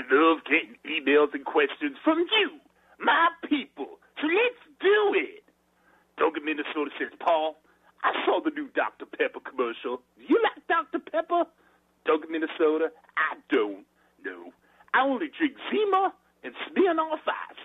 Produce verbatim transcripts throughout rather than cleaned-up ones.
love getting emails and questions from you, my people. So let's do it. Duncan, Minnesota says, Paul, I saw the new Doctor Pepper commercial. Do you like Doctor Pepper? Duncan, Minnesota, I don't. No. I only drink Zima and Smirnoff Ice.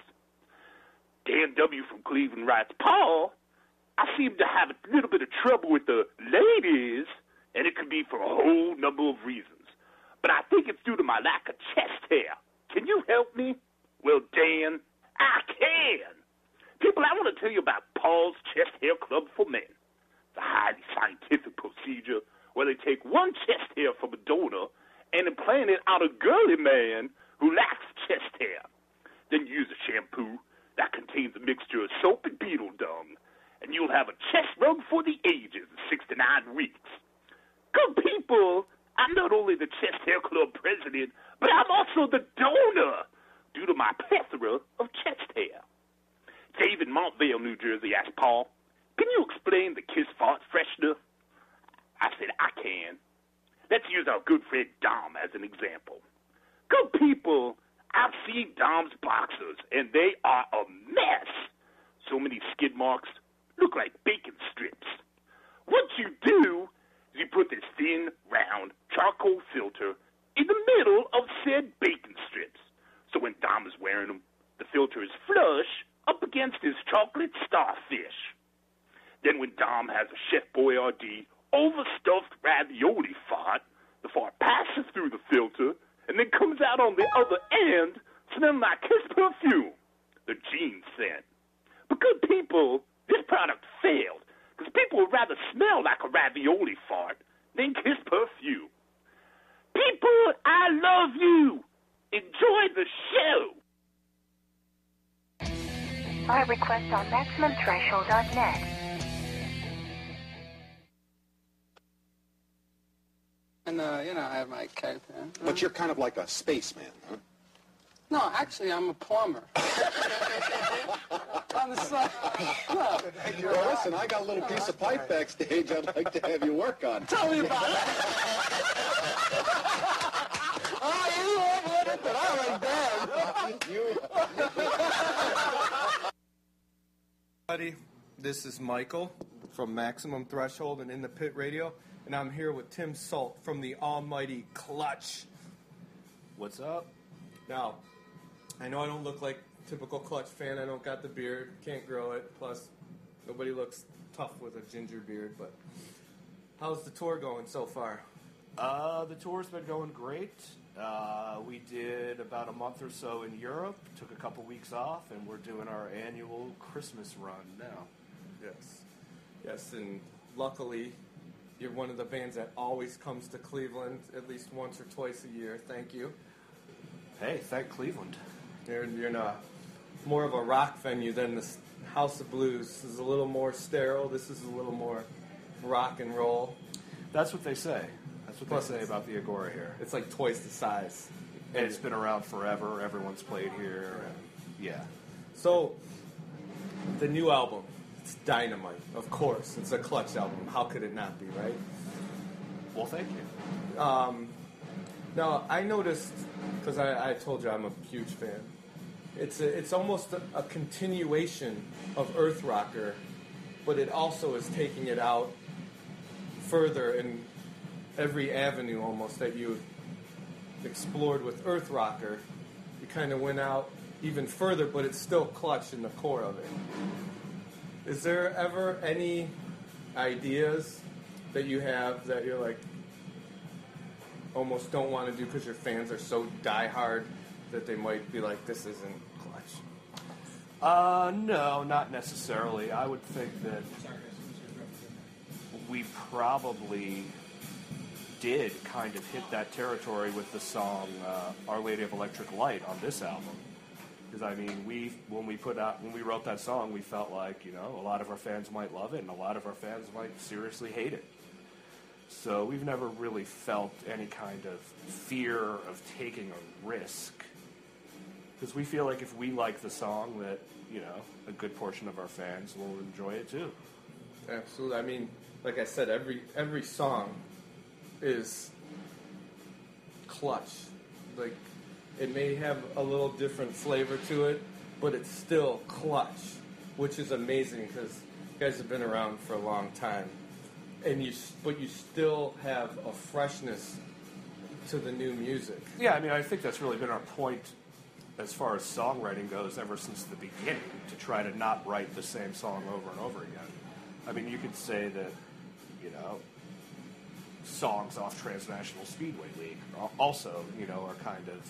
Dan W. from Cleveland writes, Paul, I seem to have a little bit of trouble with the ladies, and it could be for a whole number of reasons. But I think it's due to my lack of chest hair. Can you help me? Well, Dan, I can. People, I want to tell you about Paul's Chest Hair Club for Men. It's a highly scientific procedure where they take one chest hair from a donor and implant it on a girly man who lacks chest hair. Then use a shampoo that contains a mixture of soap and beetle dung, and you'll have a chest rug for the ages in six to nine weeks. Good people, I'm not only the Chest Hair Club president, but I'm also the donor due to my plethora of chest hair. Dave in Montvale, New Jersey asked Paul, can you explain the Kiss Fart Freshener? I said, I can. Let's use our good friend Dom as an example. Good people, I've seen Dom's boxers, and they are a mess. So many skid marks look like bacon strips. What you do is you put this thin, round, charcoal filter in the middle of said bacon strips. So when Dom is wearing them, the filter is flush up against his chocolate starfish. Then when Dom has a Chef Boyardee overstuffed ravioli fart, the fart passes through the filter and then comes out on the other end smelling like Kiss perfume, the jeans scent. But good people, this product failed because people would rather smell like a ravioli fart than Kiss perfume. People, I love you. Enjoy the show. Buy request on Maximum Threshold dot net. And, uh, you know, I have my cape. Yeah. But you're kind of like a spaceman, huh? No, actually, I'm a plumber. On the side. No. Well, listen, I got a little piece of pipe backstage I'd like to have you work on. Tell me about that. Oh, you love it, but I like that. You... Everybody, this is Michael from Maximum Threshold and In the Pit Radio, and I'm here with Tim Salt from the almighty Clutch. What's up? Now, I know I don't look like a typical Clutch fan. I don't got the beard, can't grow it. Plus, nobody looks tough with a ginger beard. But how's the tour going so far? Uh, the tour's been going great. Uh, we did about a month or so in Europe, took a couple weeks off, and we're doing our annual Christmas run now. Yes. Yes, and luckily, you're one of the bands that always comes to Cleveland at least once or twice a year. Thank you. Hey, thank Cleveland. You're, you're in a, more of a rock venue than the House of Blues. This is a little more sterile. This is a little more rock and roll. That's what they say. That's what Plus they say about the Agora here. It's like twice the size. And it's been around forever. Everyone's played here. And yeah. So, the new album, it's dynamite. Of course, it's a Clutch album. How could it not be, right? Well, thank you. Um, now, I noticed, because I, I told you I'm a huge fan, it's a, it's almost a, a continuation of Earth Rocker, but it also is taking it out further in every avenue almost that you explored with Earth Rocker. You kind of went out even further, but it's still Clutch in the core of it. Is there ever any ideas that you have that you're like almost don't want to do because your fans are so diehard that they might be like, this isn't Clutch? Uh, no, not necessarily. I would think that we probably did kind of hit that territory with the song uh, Our Lady of Electric Light on this album. Because, I mean, we when we put out, when we wrote that song, we felt like, you know, a lot of our fans might love it and a lot of our fans might seriously hate it. So we've never really felt any kind of fear of taking a risk. Because we feel like if we like the song, that, you know, a good portion of our fans will enjoy it too. Absolutely. I mean, like I said, every every song is Clutch. Like, It may have a little different flavor to it, but it's still Clutch, which is amazing because you guys have been around for a long time, and you but you still have a freshness to the new music. Yeah, I mean, I think that's really been our point as far as songwriting goes ever since the beginning, to try to not write the same song over and over again. I mean, you could say that, you know, songs off Transnational Speedway League also, you know, are kind of,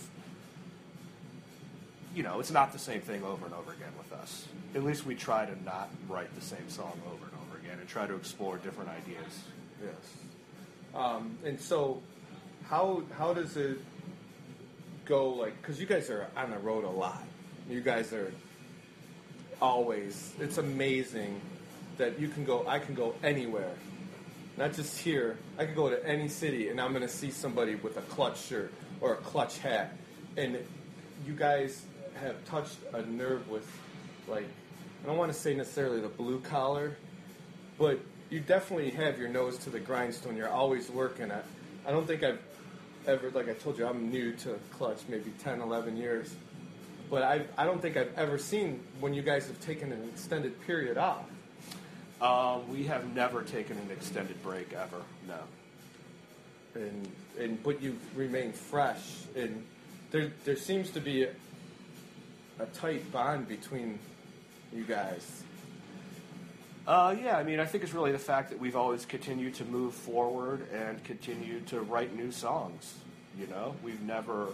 you know, it's not the same thing over and over again with us. At least we try to not write the same song over and over again and try to explore different ideas. Yes. Um, and so, how how does it go, like, because you guys are on the road a lot. You guys are always, it's amazing that you can go, I can go anywhere. Not just here, I could go to any city and I'm going to see somebody with a Clutch shirt or a Clutch hat. And you guys have touched a nerve with, like, I don't want to say necessarily the blue collar, but you definitely have your nose to the grindstone. You're always working at. I don't think I've ever, like I told you, I'm new to Clutch, maybe ten, eleven years. But I I don't think I've ever seen when you guys have taken an extended period off. Uh, we have never taken an extended break ever, no. And and but you remain fresh, and there there seems to be a, a tight bond between you guys. Uh, yeah, I mean, I think it's really the fact that we've always continued to move forward and continue to write new songs. You know, we've never,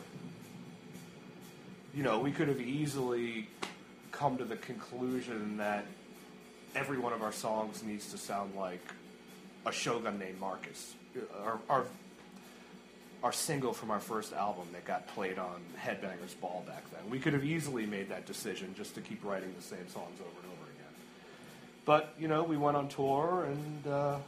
you know, we could have easily come to the conclusion that every one of our songs needs to sound like a Shogun named Marcus. Our, our, our single from our first album that got played on Headbangers Ball back then. We could have easily made that decision just to keep writing the same songs over and over again. But, you know, we went on tour, and, uh,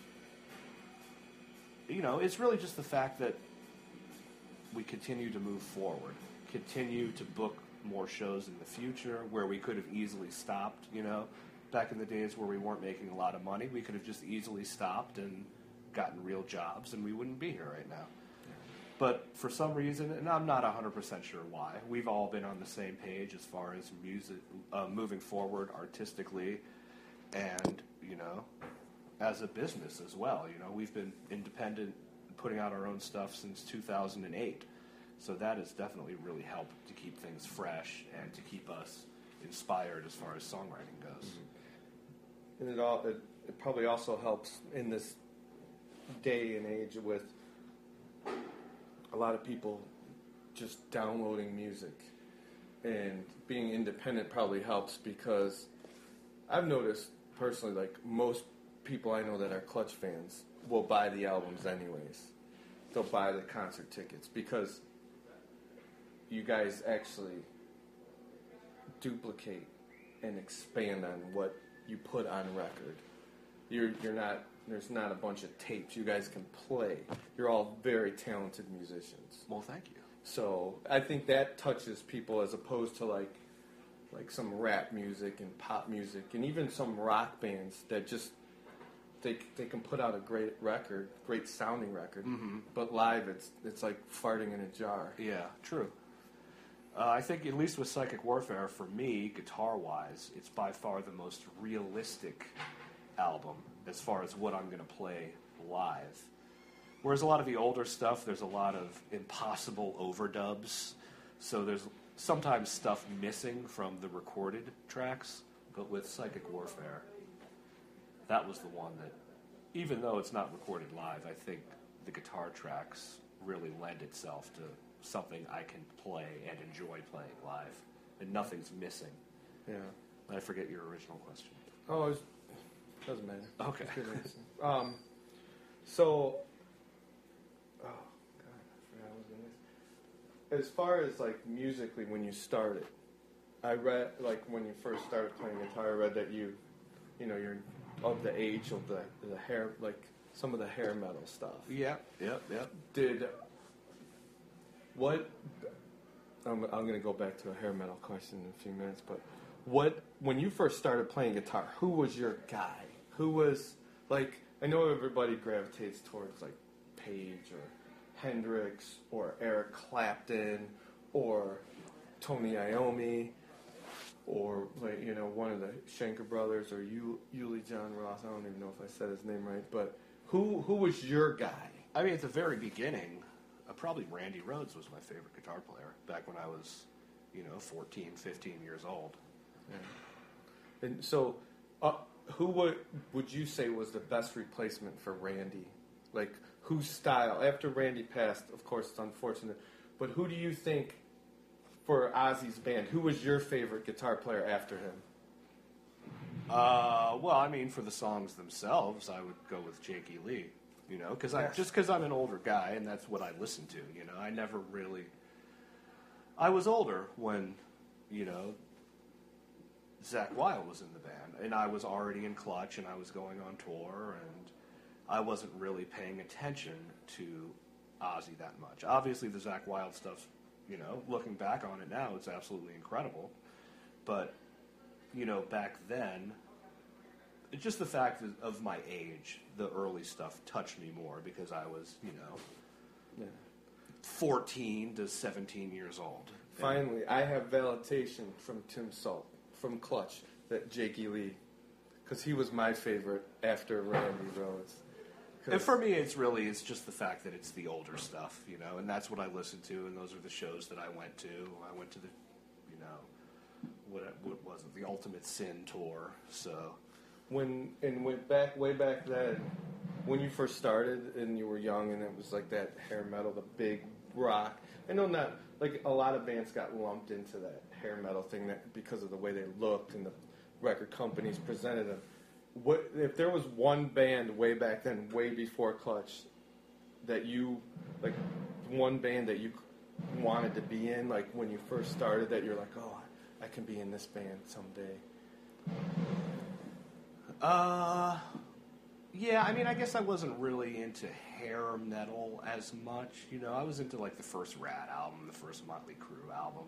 you know, it's really just the fact that we continue to move forward, continue to book more shows in the future where we could have easily stopped, you know. Back in the days where we weren't making a lot of money, we could have just easily stopped and gotten real jobs, and we wouldn't be here right now. But for some reason, and I'm not one hundred percent sure why, we've all been on the same page as far as music, uh, moving forward artistically, and, you know, as a business as well. You know, we've been independent, putting out our own stuff since two thousand eight. So that has definitely really helped to keep things fresh and to keep us inspired as far as songwriting goes. And it all it, it probably also helps in this day and age with a lot of people just downloading music, and being independent probably helps, because I've noticed personally, like, most people I know that are Clutch fans will buy the albums anyways. They'll buy the concert tickets because you guys actually duplicate and expand on what you put on record. You're you're not there's not a bunch of tapes. You guys can play. You're all very talented musicians. Well, thank you. So I think that touches people as opposed to like like some rap music and pop music and even some rock bands that just they they can put out a great record, great sounding record, mm-hmm. but live it's it's like farting in a jar. Yeah, true. Uh, I think at least with Psychic Warfare, for me, guitar-wise, it's by far the most realistic album as far as what I'm going to play live. Whereas a lot of the older stuff, there's a lot of impossible overdubs, so there's sometimes stuff missing from the recorded tracks, but with Psychic Warfare, that was the one that, even though it's not recorded live, I think the guitar tracks really lend itself to something I can play and enjoy playing live, and nothing's missing. Yeah. I forget your original question. Oh, it doesn't matter. Okay. It's good answer. um, so, oh god, I forgot I was gonna. As far as like musically, when you started, I read like when you first started playing guitar, I read that you, you know, you're of the age of the the hair, like some of the hair metal stuff. Yeah. Yep. Yep. Did what? I'm, I'm going to go back to a hair metal question in a few minutes, but what, when you first started playing guitar, who was your guy? Who was, like, I know everybody gravitates towards, like, Page or Hendrix or Eric Clapton or Tony Iommi, or like you know one of the Schenker brothers, or Yu- Yuli John Roth. I don't even know if I said his name right, but who who was your guy? I mean, at the very beginning, uh, probably Randy Rhoads was my favorite guitar player back when I was, you know, fourteen, fifteen years old. Yeah. And so, uh, who would would you say was the best replacement for Randy? Like, whose style? After Randy passed, of course, it's unfortunate, but who do you think, for Ozzy's band, who was your favorite guitar player after him? Uh, well, I mean, for the songs themselves, I would go with Jakey Lee. You know, because I Yes. just because I'm an older guy and that's what I listen to. You know, I never really. I was older when, you know, Zakk Wylde was in the band, and I was already in Clutch, and I was going on tour, and I wasn't really paying attention to Ozzy that much. Obviously, the Zakk Wylde stuff, you know, looking back on it now, it's absolutely incredible. But, you know, back then, it's just the fact of- of my age, the early stuff touched me more because I was, you know, Yeah. fourteen to seventeen years old. Finally, I have validation from Tim Salt, from Clutch, that Jakey Lee, because he was my favorite after Randy Rhoads. 'Cause- And for me, it's really, it's just the fact that it's the older stuff, you know, and that's what I listened to, and those are the shows that I went to. I went to the, you know, what, what was it, the Ultimate Sin tour, so... when and went back way back then, when you first started and you were young and it was like that hair metal, the big rock. I know not like a lot of bands got lumped into that hair metal thing that because of the way they looked and the record companies presented them. What if there was one band way back then, way before Clutch, that you like one band that you wanted to be in, like when you first started, that you're like, oh, I can be in this band someday. Uh, yeah, I mean, I guess I wasn't really into hair metal as much. You know, I was into, like, the first Rat album, the first Motley Crue album.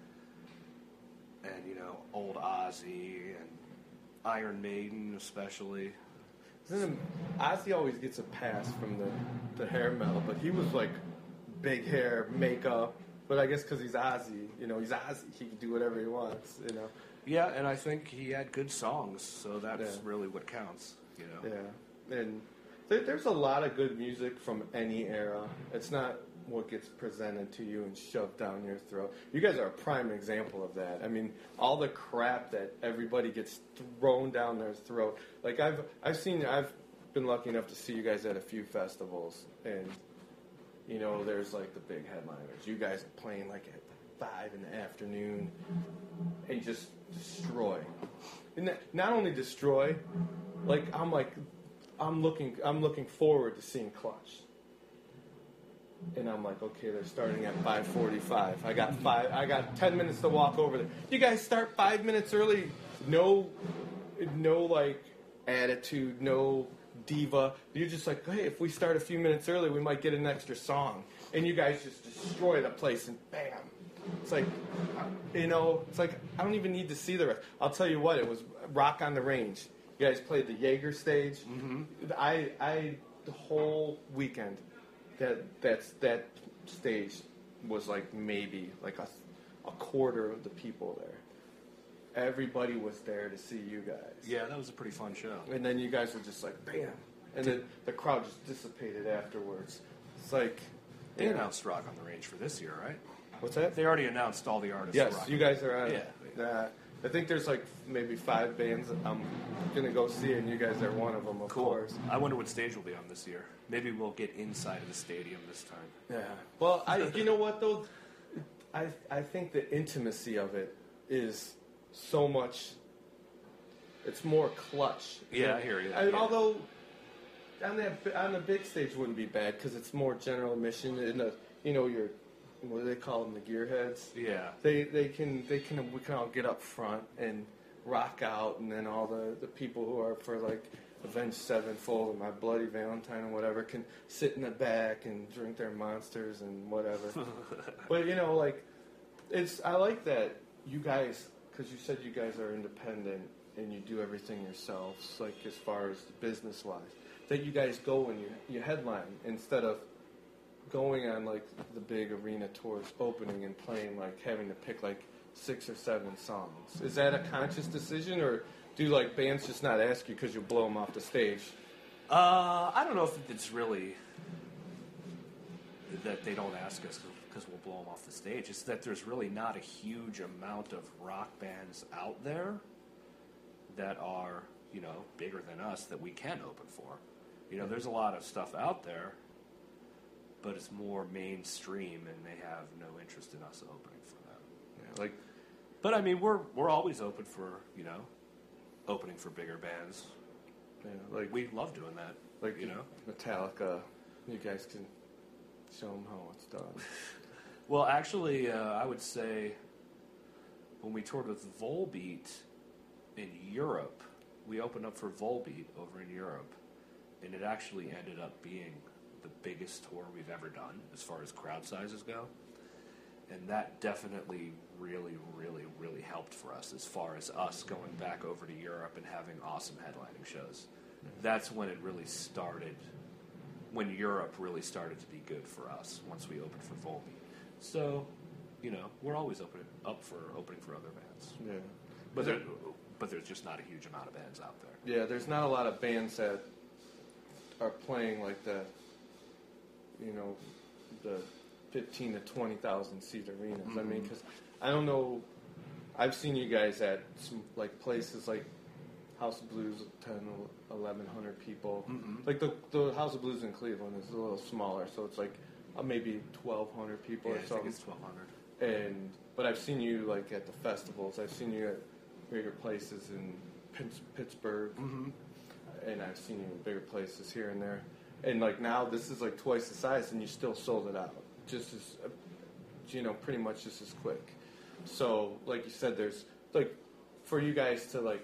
And, you know, old Ozzy and Iron Maiden especially. Isn't it, Ozzy always gets a pass from the, the hair metal, but he was, like, big hair, makeup. But I guess because he's Ozzy, you know, he's Ozzy. He can do whatever he wants, you know. Yeah, and I think he had good songs, so that's Yeah. really what counts, you know. Yeah, and there, there's a lot of good music from any era. It's not what gets presented to you and shoved down your throat. You guys are a prime example of that. I mean, all the crap that everybody gets thrown down their throat. Like I've I've seen I've been lucky enough to see you guys at a few festivals, and you know, there's like the big headliners. You guys are playing like at five in the afternoon and just destroy. And that, not only destroy, like I'm like I'm looking I'm looking forward to seeing Clutch. And I'm like, okay, they're starting at five forty-five. I got five I got ten minutes to walk over there. You guys start five minutes early. No no like attitude, no diva. You're just like, hey, if we start a few minutes early, we might get an extra song. And you guys just destroy the place and bam. It's like, you know, it's like, I don't even need to see the rest. I'll tell you what, it was Rock on the Range. You guys played the Jaeger stage. Mm-hmm. I, I, the whole weekend, that that's that stage was like maybe like a, a quarter of the people there. Everybody was there to see you guys. Yeah, that was a pretty fun show. And then you guys were just like, bam. And then the crowd just dissipated afterwards. It's like... They yeah. announced Rock on the Range for this year, right? What's that? They already announced all the artists. Yes, for Rock you on guys the are on. Yeah. Uh, I think there's like maybe five bands that I'm going to go see, and you guys are one of them, of Cool. course. I wonder what stage we'll be on this year. Maybe we'll get inside of the stadium this time. Yeah. Well, I, you know what, though? I, I think the intimacy of it is so much... It's more Clutch. Yeah, I hear you. I, Yeah. Although on that on the big stage wouldn't be bad because it's more general admission. And the, you know, your what do they call them? The gearheads. Yeah. They they can they can we can all get up front and rock out, and then all the, the people who are for like Avenged Sevenfold and My Bloody Valentine and whatever can sit in the back and drink their monsters and whatever. But you know, like it's I like that you guys because you said you guys are independent and you do everything yourselves, like as far as the business wise. That you guys go and you you headline instead of going on like the big arena tours, opening and playing, like having to pick like six or seven songs? Is that a conscious decision, or do like bands just not ask you because you blow them off the stage? Uh, I don't know if it's really that they don't ask us because we'll blow them off the stage. It's that there's really not a huge amount of rock bands out there that are, you know, bigger than us that we can open for. You know, there's a lot of stuff out there, but it's more mainstream, and they have no interest in us opening for them. Yeah, like, but I mean, we're we're always open for, you know, opening for bigger bands. yeah, like We love doing that. like you know. Metallica. You guys can show them how it's done. Well, actually, uh, I would say when we toured with Volbeat in Europe, we opened up for Volbeat over in Europe, and it actually ended up being the biggest tour we've ever done as far as crowd sizes go. And that definitely really, really, really helped for us as far as us going back over to Europe and having awesome headlining shows. That's when it really started, when Europe really started to be good for us once we opened for Volbeat. So, you know, we're always open, up for opening for other bands. Yeah, But, there, but there's just not a huge amount of bands out there. yeah. There's not a lot of bands that are playing like the, you know, the fifteen to twenty thousand seat arenas. Mm-hmm. I mean, because I don't know. I've seen you guys at some like places like House of Blues, ten, eleven hundred people. Mm-hmm. Like the the House of Blues in Cleveland is a little smaller, so it's like uh, maybe twelve hundred people Yeah, or I something. think it's twelve hundred. And but I've seen you like at the festivals. I've seen you at bigger places in Pitts- Pittsburgh, Mm-hmm. and I've seen you in bigger places here and there. And like now, this is like twice the size, and you still sold it out just as, uh, you know, pretty much just as quick. So, like you said, there's like for you guys to like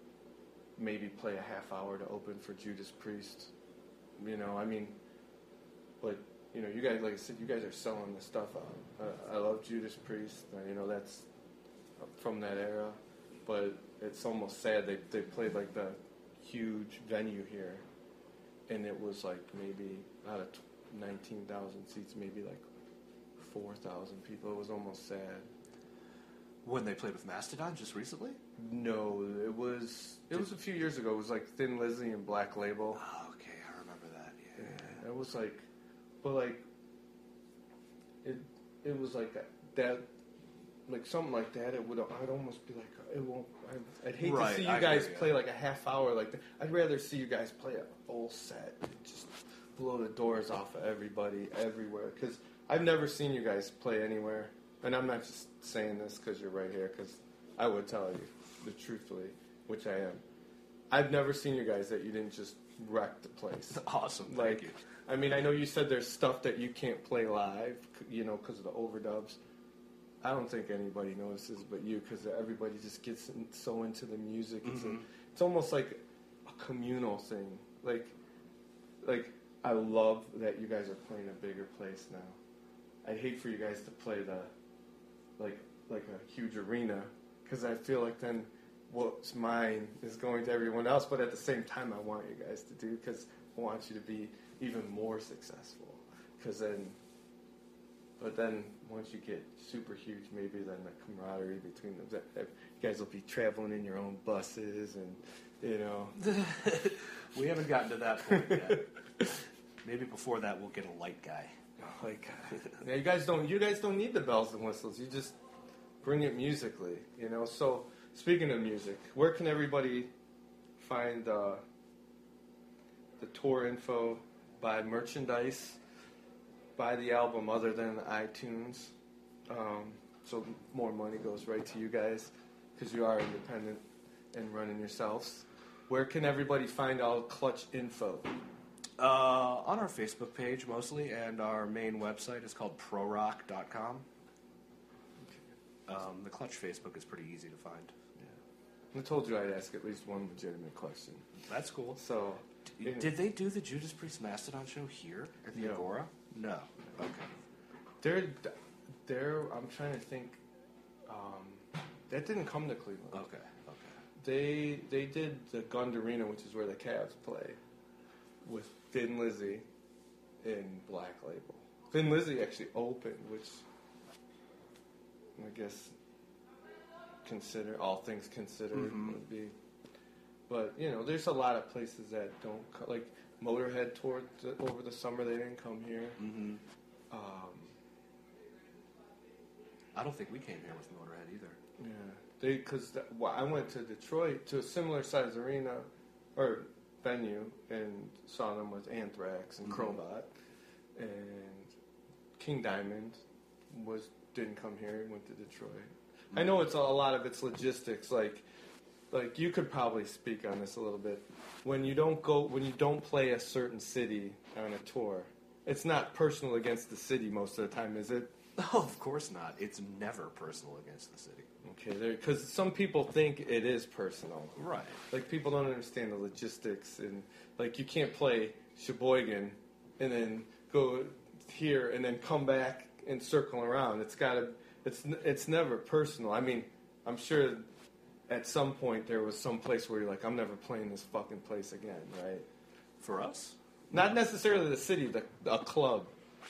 maybe play a half hour to open for Judas Priest. You know, I mean, but you know, you guys, like I said, you guys are selling this stuff out. Uh, I love Judas Priest. Uh, you know, that's from that era. But it's almost sad they they played like the huge venue here, and it was like maybe out of nineteen thousand seats, maybe like four thousand people. It was almost sad. When they played with Mastodon just recently? No, it was it was a few years ago. It was like Thin Lizzy and Black Label. Oh, okay, I remember that. Yeah. Yeah, it was like, but like, it it was like that, like something like that. It would I'd almost be like it won't. I'd, I'd hate Right, to see you I guys hear ya. play like a half hour like that. I'd rather see you guys play a full set, and just blow the doors off of everybody everywhere. Because I've never seen you guys play anywhere, and I'm not just saying this because you're right here. Because I would tell you the truthfully, which I am. I've never seen you guys that you didn't just wreck the place. Awesome, thank Like, you. I mean, I know you said there's stuff that you can't play live, c- you know, because of the overdubs. I don't think anybody notices but you, because everybody just gets in, so into the music. It's, Mm-hmm. a, it's almost like a communal thing. Like, like I love that you guys are playing a bigger place now. I'd hate for you guys to play the, like, like a huge arena, because I feel like then what's mine is going to everyone else. But at the same time, I want you guys to do, because I want you to be even more successful. Because then, but then once you get super huge, maybe then the camaraderie between them, that, that you guys will be traveling in your own buses, and you know. We haven't gotten to that point yet. Maybe before that we'll get a light guy. Like, now you guys don't. You guys don't need the bells and whistles. You just bring it musically, you know. So, speaking of music, where can everybody find uh, the tour info, buy merchandise, buy the album other than iTunes? Um, so more money goes right to you guys because you are independent and running yourselves. Where can everybody find all Clutch info? Uh, on our Facebook page mostly, and our main website is called pro rock dot com. Um, the Clutch Facebook is pretty easy to find. I told you I'd ask at least one legitimate question. That's cool. So, D- Did they do the Judas Priest Mastodon show here at the No. Agora? No. Okay. they're, they're, I'm trying to think, um, that didn't come to Cleveland. Okay. Okay. They they did the Gund Arena, which is where the Cavs play, with Thin Lizzy and Black Label. Thin Lizzy actually opened, which I guess consider all things considered Mm-hmm. would be. But you know, there's a lot of places that don't co- like Motorhead toured the, over the summer. They didn't come here. Mm-hmm. Um, I don't think we came here with Motorhead either. yeah, they because well, I went to Detroit to a similar size arena or venue and saw them with Anthrax and Mm-hmm. Crowbot, and King Diamond was didn't come here. He went to Detroit. I know it's a, a lot of it's logistics. Like, like you could probably speak on this a little bit. When you don't go, when you don't play a certain city on a tour, it's not personal against the city most of the time, is it? Oh, of course not. It's never personal against the city. Okay, because some people think it is personal. Right. Like people don't understand the logistics, and like you can't play Sheboygan and then go here and then come back and circle around. It's gotta. It's it's never personal. I mean, I'm sure at some point there was some place where you're like, I'm never playing this fucking place again, right? For us? Not necessarily the city, the a club.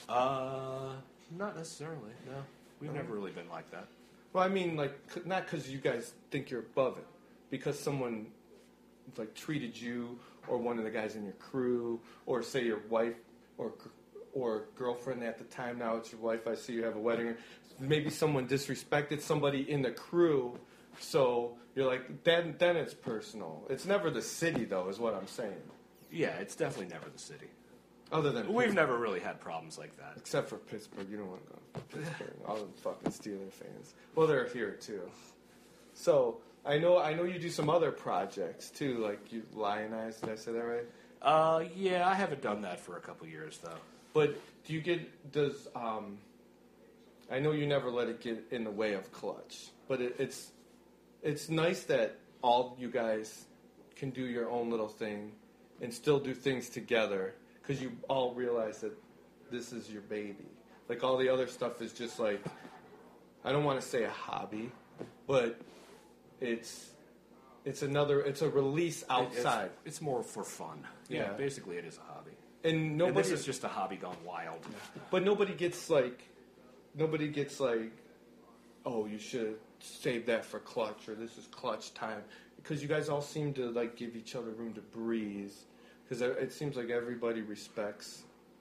Uh, not necessarily, no. We've never really been like that. Well, I mean, like c- not because you guys think you're above it, because someone like treated you or one of the guys in your crew, or say your wife or g- or girlfriend at the time. Now it's your wife. I see you have a wedding ring. Maybe someone disrespected somebody in the crew, so you're like, then then it's personal. It's never the city, though, is what I'm saying. Yeah, it's definitely never the city. Other than We've Pittsburgh. never really had problems like that. Except for Pittsburgh. You don't want to go to Pittsburgh. All the fucking Steeler fans. Well, they're here, too. So, I know I know you do some other projects, too, like you Lionize. Did I say that right? Uh, yeah, I haven't done that for a couple years, though. But do you get, does, um, I know you never let it get in the way of Clutch, but it, it's, it's nice that all you guys can do your own little thing and still do things together, because you all realize that this is your baby. Like all the other stuff is just like, I don't want to say a hobby, but it's, it's another, it's a release It- outside. It's, it's more for fun. Yeah, Yeah. basically it is a hobby. And And nobody this is just a hobby gone wild. But nobody gets like, nobody gets like, oh, you should save that for Clutch, or this is Clutch time, because you guys all seem to like give each other room to breathe, because it seems like everybody respects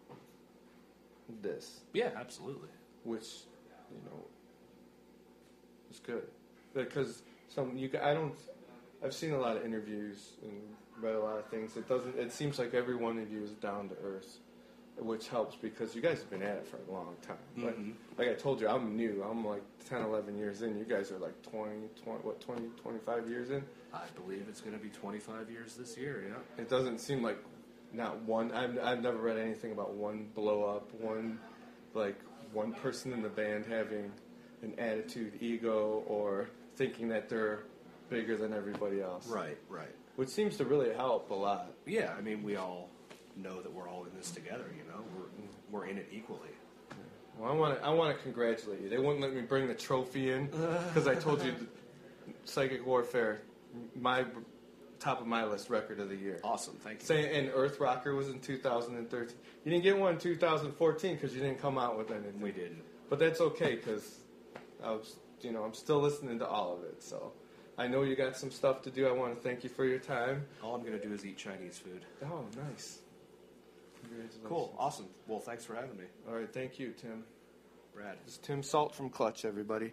this, Yeah, absolutely. which, you know, is good, because some you I don't, I've seen a lot of interviews and read a lot of things. It doesn't. It seems like every one of you is down to earth, which helps because you guys have been at it for a long time. Like, Mhm. like I told you, I'm new. I'm like ten, eleven years in. You guys are like twenty, twenty what, twenty, twenty-five years in. I believe it's going to be twenty-five years this year, yeah. It doesn't seem like not one. I've, I've never read anything about one blow up, one like one person in the band having an attitude, ego, or thinking that they're bigger than everybody else. Right, right. Which seems to really help a lot. Yeah, I mean, we all know that we're all in this together, you know? We're, we're in it equally. Well, I want to I want to congratulate you. They wouldn't let me bring the trophy in because I told you the Psychic Warfare, my top of my list record of the year. Awesome, thank you. Saying and Earth Rocker was in two thousand thirteen. You didn't get one in two thousand fourteen because you didn't come out with anything. We didn't. But that's okay because I was, you know, I'm still listening to all of it. So I know you got some stuff to do. I want to thank you for your time. All I'm going to do is eat Chinese food. Oh, nice. Congratulations. Cool, awesome. Well, thanks for having me, All right, thank you, Tim. Brad. It's Tim Salt from Clutch, everybody.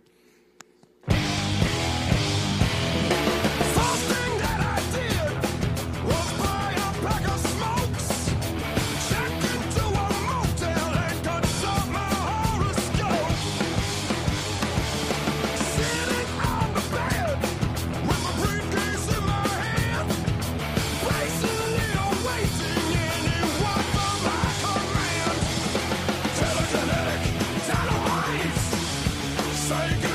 First thing that I did was buy a pack of smokes, check into a motel and consult my horoscope. Sitting on the bed with a briefcase in my hand, patiently awaiting anyone from my command. Telekinetic, televised, psychic.